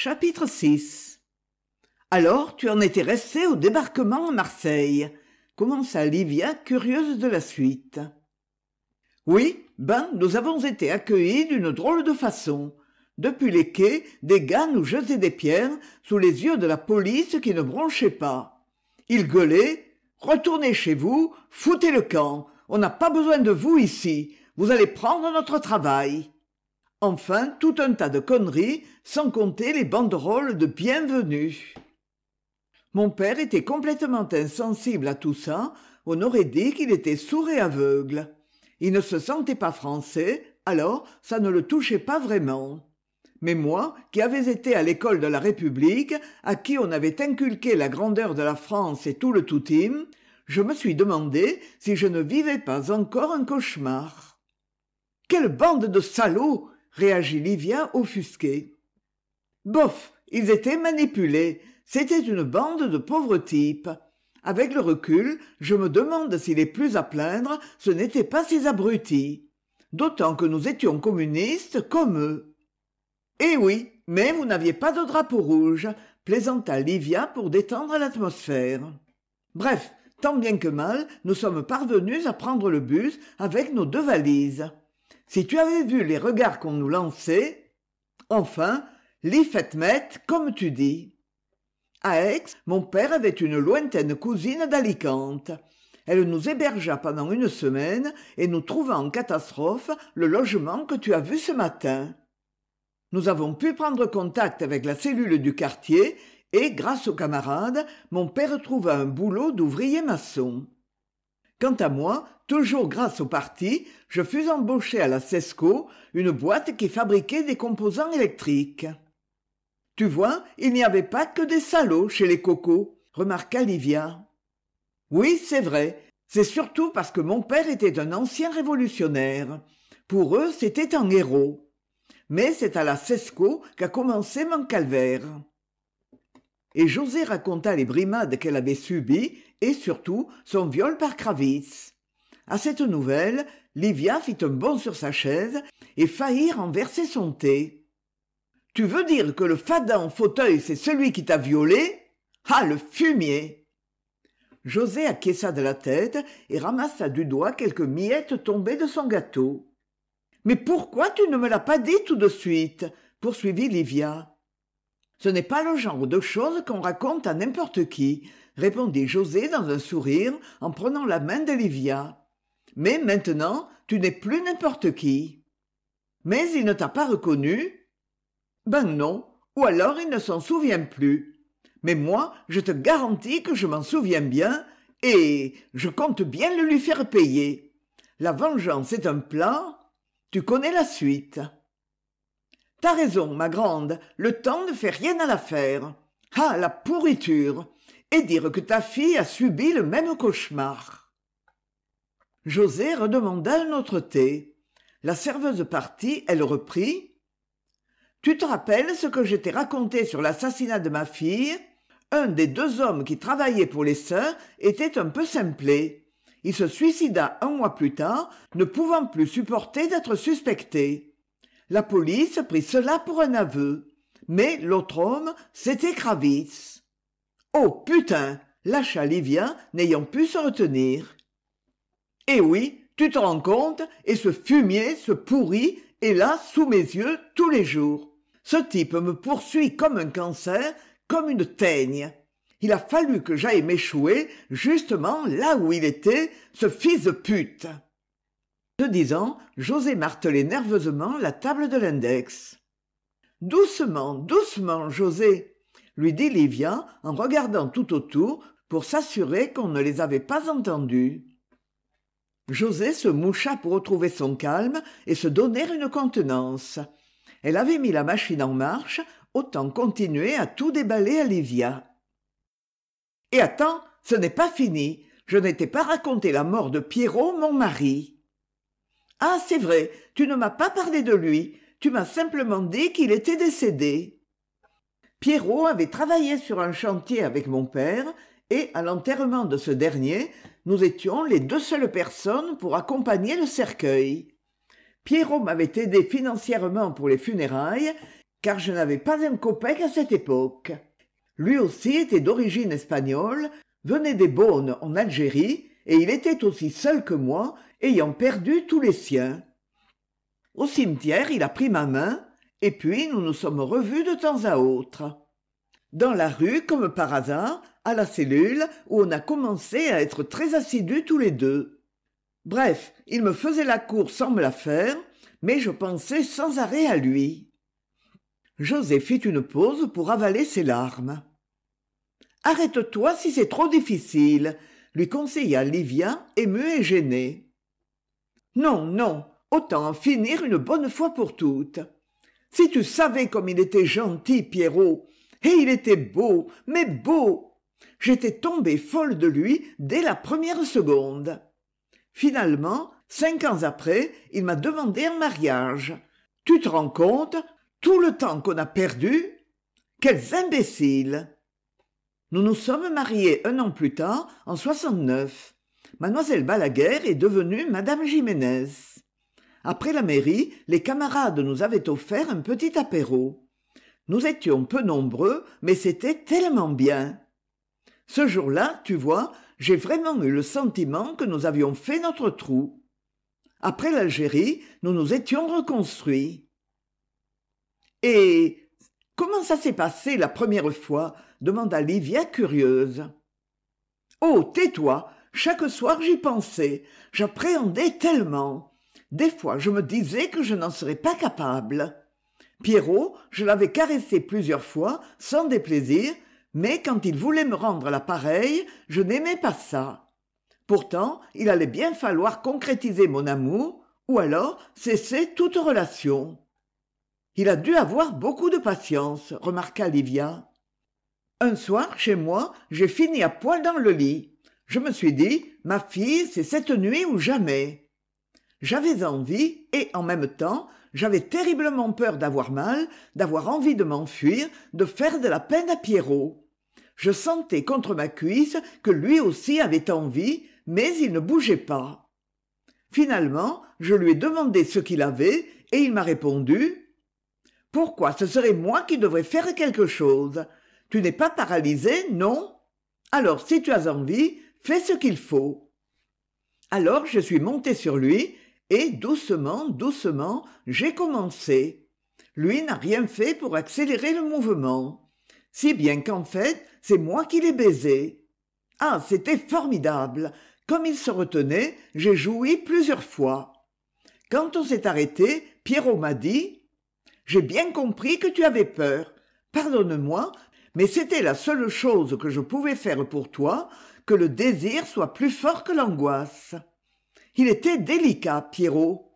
Chapitre 6. Alors tu en étais resté au débarquement à Marseille, commença Livia, curieuse de la suite. Oui, nous avons été accueillis d'une drôle de façon. Depuis les quais, des gars nous jetaient des pierres sous les yeux de la police qui ne bronchait pas. Ils gueulaient « Retournez chez vous, foutez le camp, on n'a pas besoin de vous ici, vous allez prendre notre travail ». Enfin, tout un tas de conneries, sans compter les banderoles de bienvenue. Mon père était complètement insensible à tout ça, on aurait dit qu'il était sourd et aveugle. Il ne se sentait pas français, alors ça ne le touchait pas vraiment. Mais moi, qui avais été à l'école de la République, à qui on avait inculqué la grandeur de la France et tout le toutim, je me suis demandé si je ne vivais pas encore un cauchemar. « Quelle bande de salauds !» réagit Livia offusquée. « Bof, ils étaient manipulés, c'était une bande de pauvres types. Avec le recul, je me demande si les plus à plaindre, ce n'étaient pas ces abrutis. D'autant que nous étions communistes comme eux. » « Eh oui, mais vous n'aviez pas de drapeau rouge, » plaisanta Livia pour détendre l'atmosphère. Bref, tant bien que mal, nous sommes parvenus à prendre le bus avec nos 2 valises. Si tu avais vu les regards qu'on nous lançait... Enfin, l'ifetmet, comme tu dis. À Aix, mon père avait une lointaine cousine d'Alicante. Elle nous hébergea pendant 1 semaine et nous trouva en catastrophe le logement que tu as vu ce matin. Nous avons pu prendre contact avec la cellule du quartier et, grâce aux camarades, mon père trouva un boulot d'ouvrier maçon. Quant à moi, toujours grâce au parti, je fus embauché à la Cesco, une boîte qui fabriquait des composants électriques. « Tu vois, il n'y avait pas que des salauds chez les cocos, » remarqua Livia. « Oui, c'est vrai. C'est surtout parce que mon père était un ancien révolutionnaire. Pour eux, c'était un héros. Mais c'est à la Cesco qu'a commencé mon calvaire. » Et José raconta les brimades qu'elle avait subies et surtout son viol par Kravitz. À cette nouvelle, Livia fit un bond sur sa chaise et faillit renverser son thé. « Tu veux dire que le fada en fauteuil, c'est celui qui t'a violé ? Ah, le fumier !» José acquiesça de la tête et ramassa du doigt quelques miettes tombées de son gâteau. « Mais pourquoi tu ne me l'as pas dit tout de suite ?» poursuivit Livia. « Ce n'est pas le genre de choses qu'on raconte à n'importe qui, » répondit José dans un sourire en prenant la main de Livia. « Mais maintenant, tu n'es plus n'importe qui. »« Mais il ne t'a pas reconnu ?»« Ben non, ou alors il ne s'en souvient plus. Mais moi, je te garantis que je m'en souviens bien, et je compte bien le lui faire payer. La vengeance est un plat... Tu connais la suite. »« T'as raison, ma grande, le temps ne fait rien à l'affaire. Ah, la pourriture ! Et dire que ta fille a subi le même cauchemar. » José redemanda un autre thé. La serveuse partit, elle reprit. « Tu te rappelles ce que je t'ai raconté sur l'assassinat de ma fille ? Un des 2 hommes qui travaillaient pour les sœurs était un peu simplé. Il se suicida 1 mois plus tard, ne pouvant plus supporter d'être suspecté. La police prit cela pour un aveu. Mais l'autre homme, c'était Kravitz. « Oh, putain !» lâcha Livia, n'ayant pu se retenir. « Eh oui, tu te rends compte, et ce fumier, ce pourri, est là, sous mes yeux, tous les jours. Ce type me poursuit comme un cancer, comme une teigne. Il a fallu que j'aille m'échouer justement là où il était, ce fils de pute. » Ce disant, José martelait nerveusement la table de l'index. « Doucement, doucement, José !» lui dit Livia en regardant tout autour pour s'assurer qu'on ne les avait pas entendus. José se moucha pour retrouver son calme et se donner une contenance. Elle avait mis la machine en marche, autant continuer à tout déballer à Livia. « Et attends, ce n'est pas fini. Je ne t'ai pas raconté la mort de Pierrot, mon mari. »« Ah, c'est vrai, tu ne m'as pas parlé de lui. Tu m'as simplement dit qu'il était décédé. » Pierrot avait travaillé sur un chantier avec mon père et, à l'enterrement de ce dernier, nous étions les 2 seules personnes pour accompagner le cercueil. Pierrot m'avait aidé financièrement pour les funérailles car je n'avais pas un copec à cette époque. Lui aussi était d'origine espagnole, venait des Beaunes en Algérie, et il était aussi seul que moi, ayant perdu tous les siens. Au cimetière, il a pris ma main, et puis nous nous sommes revus de temps à autre. Dans la rue, comme par hasard, à la cellule, où on a commencé à être très assidus tous les deux. Bref, il me faisait la cour sans me la faire, mais je pensais sans arrêt à lui. José fit une pause pour avaler ses larmes. « Arrête-toi si c'est trop difficile », lui conseilla Livia, émue et gênée. « Non, non, autant en finir une bonne fois pour toutes. Si tu savais comme il était gentil, Pierrot, et il était beau, mais beau. J'étais tombée folle de lui dès la première seconde. Finalement, 5 ans après, il m'a demandé en mariage. Tu te rends compte, tout le temps qu'on a perdu? Quels imbéciles! Nous nous sommes mariés 1 an plus tard, en 69. Mademoiselle Balaguer est devenue Madame Jiménez. Après la mairie, les camarades nous avaient offert un petit apéro. Nous étions peu nombreux, mais c'était tellement bien. Ce jour-là, tu vois, j'ai vraiment eu le sentiment que nous avions fait notre trou. Après l'Algérie, nous nous étions reconstruits. Et comment ça s'est passé la première fois? Demanda Livia curieuse. Oh, tais-toi! Chaque soir j'y pensais. J'appréhendais tellement. Des fois je me disais que je n'en serais pas capable. Pierrot, je l'avais caressé plusieurs fois, sans déplaisir, mais quand il voulait me rendre l'appareil, je n'aimais pas ça. Pourtant, il allait bien falloir concrétiser mon amour, ou alors cesser toute relation. Il a dû avoir beaucoup de patience, remarqua Livia. Un soir, chez moi, j'ai fini à poil dans le lit. Je me suis dit, ma fille, c'est cette nuit ou jamais. J'avais envie, et en même temps, j'avais terriblement peur d'avoir mal, d'avoir envie de m'enfuir, de faire de la peine à Pierrot. Je sentais contre ma cuisse que lui aussi avait envie, mais il ne bougeait pas. Finalement, je lui ai demandé ce qu'il avait, et il m'a répondu « Pourquoi ce serait moi qui devrais faire quelque chose? Tu n'es pas paralysé, non? Alors, si tu as envie, fais ce qu'il faut. » Alors je suis montée sur lui, et doucement, doucement, j'ai commencé. Lui n'a rien fait pour accélérer le mouvement. Si bien qu'en fait, c'est moi qui l'ai baisé. Ah, c'était formidable. Comme il se retenait, j'ai joui plusieurs fois. Quand on s'est arrêté, Pierrot m'a dit « J'ai bien compris que tu avais peur. Pardonne-moi, mais c'était la seule chose que je pouvais faire pour toi, que le désir soit plus fort que l'angoisse. » Il était délicat, Pierrot.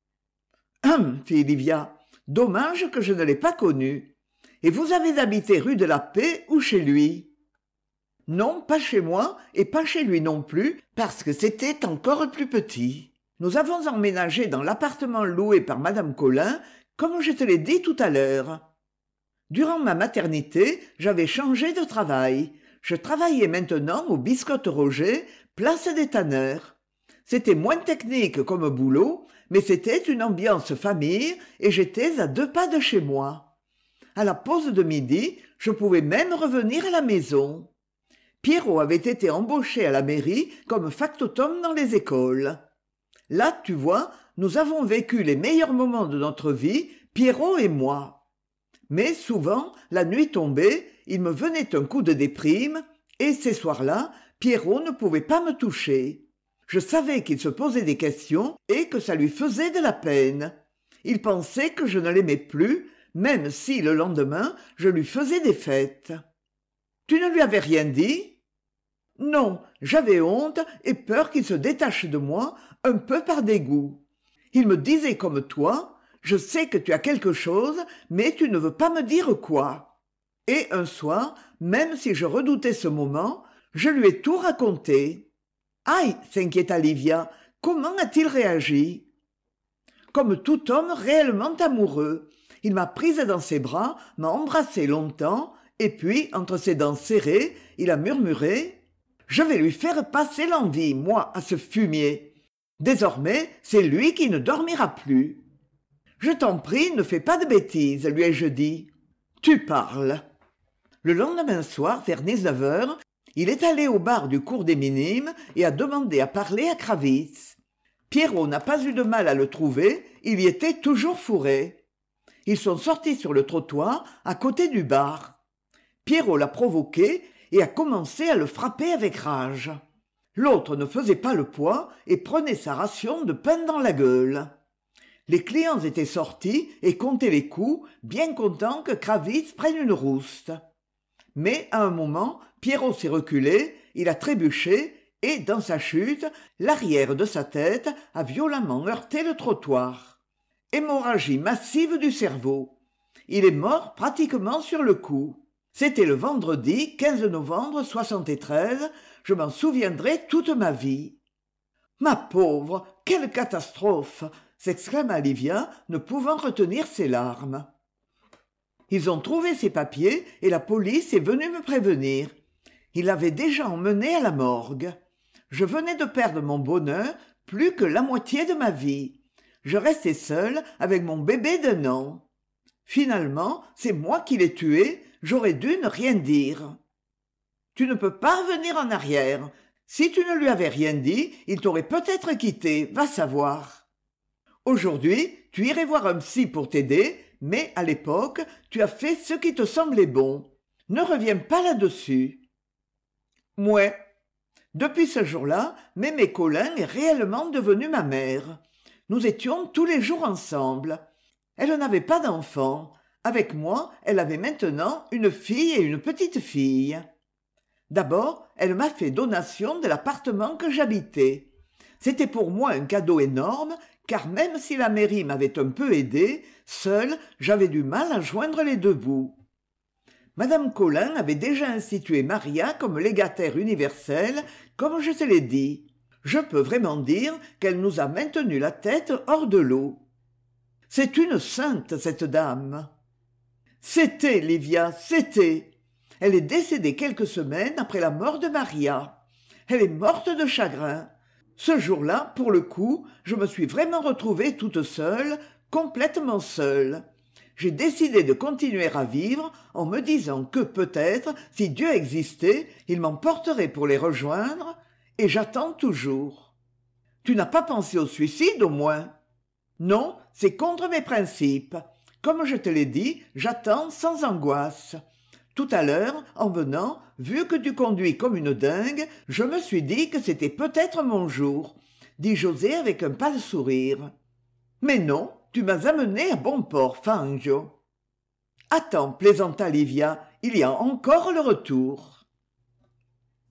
« fit Livia, « dommage que je ne l'ai pas connu. Et vous avez habité rue de la Paix ou chez lui ?»« Non, pas chez moi, et pas chez lui non plus, parce que c'était encore plus petit. Nous avons emménagé dans l'appartement loué par Madame Colin, comme je te l'ai dit tout à l'heure. Durant ma maternité, j'avais changé de travail. Je travaillais maintenant au Biscotte-Roger, place des Tanneurs. C'était moins technique comme boulot, mais c'était une ambiance famille et j'étais à 2 pas de chez moi. À la pause de midi, je pouvais même revenir à la maison. Pierrot avait été embauché à la mairie comme factotum dans les écoles. Là, tu vois, nous avons vécu les meilleurs moments de notre vie, Pierrot et moi. Mais souvent, la nuit tombée, il me venait un coup de déprime, et ces soirs-là, Pierrot ne pouvait pas me toucher. Je savais qu'il se posait des questions et que ça lui faisait de la peine. Il pensait que je ne l'aimais plus, même si, le lendemain, je lui faisais des fêtes. Tu ne lui avais rien dit? Non, j'avais honte et peur qu'il se détache de moi, un peu par dégoût. Il me disait comme toi, je sais que tu as quelque chose, mais tu ne veux pas me dire quoi. Et un soir, même si je redoutais ce moment, je lui ai tout raconté. Aïe, s'inquiéta Livia, comment a-t-il réagi? Comme tout homme réellement amoureux. Il m'a prise dans ses bras, m'a embrassée longtemps, et puis, entre ses dents serrées, il a murmuré « Je vais lui faire passer l'envie, moi, à ce fumier. Désormais, c'est lui qui ne dormira plus. » Je t'en prie, ne fais pas de bêtises, lui ai-je dit. Tu parles. Le lendemain soir, vers 19 heures, il est allé au bar du cours des Minimes et a demandé à parler à Kravitz. Pierrot n'a pas eu de mal à le trouver, il y était toujours fourré. Ils sont sortis sur le trottoir, à côté du bar. Pierrot l'a provoqué et a commencé à le frapper avec rage. L'autre ne faisait pas le poids et prenait sa ration de pain dans la gueule. Les clients étaient sortis et comptaient les coups, bien contents que Kravitz prenne une rouste. Mais à un moment, Pierrot s'est reculé, il a trébuché et, dans sa chute, l'arrière de sa tête a violemment heurté le trottoir. Hémorragie massive du cerveau. Il est mort pratiquement sur le coup. C'était le vendredi 15 novembre 73, je m'en souviendrai toute ma vie. « Ma pauvre, quelle catastrophe !» s'exclama Livia, ne pouvant retenir ses larmes. Ils ont trouvé ses papiers et la police est venue me prévenir. Ils l'avaient déjà emmené à la morgue. Je venais de perdre mon bonheur, plus que la moitié de ma vie. Je restais seule avec mon bébé d'1 an. Finalement, c'est moi qui l'ai tué, j'aurais dû ne rien dire. Tu ne peux pas revenir en arrière. Si tu ne lui avais rien dit, il t'aurait peut-être quitté, va savoir. Aujourd'hui, tu irais voir un psy pour t'aider, mais à l'époque, tu as fait ce qui te semblait bon. Ne reviens pas là-dessus. Mouais. Depuis ce jour-là, Mémé Colin est réellement devenue ma mère. Nous étions tous les jours ensemble. Elle n'avait pas d'enfant. Avec moi, elle avait maintenant une fille et une petite-fille. D'abord, elle m'a fait donation de l'appartement que j'habitais. C'était pour moi un cadeau énorme, car même si la mairie m'avait un peu aidé, seule, j'avais du mal à joindre les deux bouts. Madame Colin avait déjà institué Maria comme légataire universelle, comme je te l'ai dit. Je peux vraiment dire qu'elle nous a maintenu la tête hors de l'eau. C'est une sainte, cette dame. C'était, Livia, c'était. Elle est décédée quelques semaines après la mort de Maria. Elle est morte de chagrin. Ce jour-là, pour le coup, je me suis vraiment retrouvée toute seule, complètement seule. J'ai décidé de continuer à vivre en me disant que peut-être, si Dieu existait, il m'emporterait pour les rejoindre, et j'attends toujours. Tu n'as pas pensé au suicide, au moins? Non, c'est contre mes principes. Comme je te l'ai dit, j'attends sans angoisse. Tout à l'heure, en venant, vu que tu conduis comme une dingue, je me suis dit que c'était peut-être mon jour, dit José avec un pâle sourire. Mais non, tu m'as amené à bon port, Fangio. Attends, plaisanta Livia, il y a encore le retour.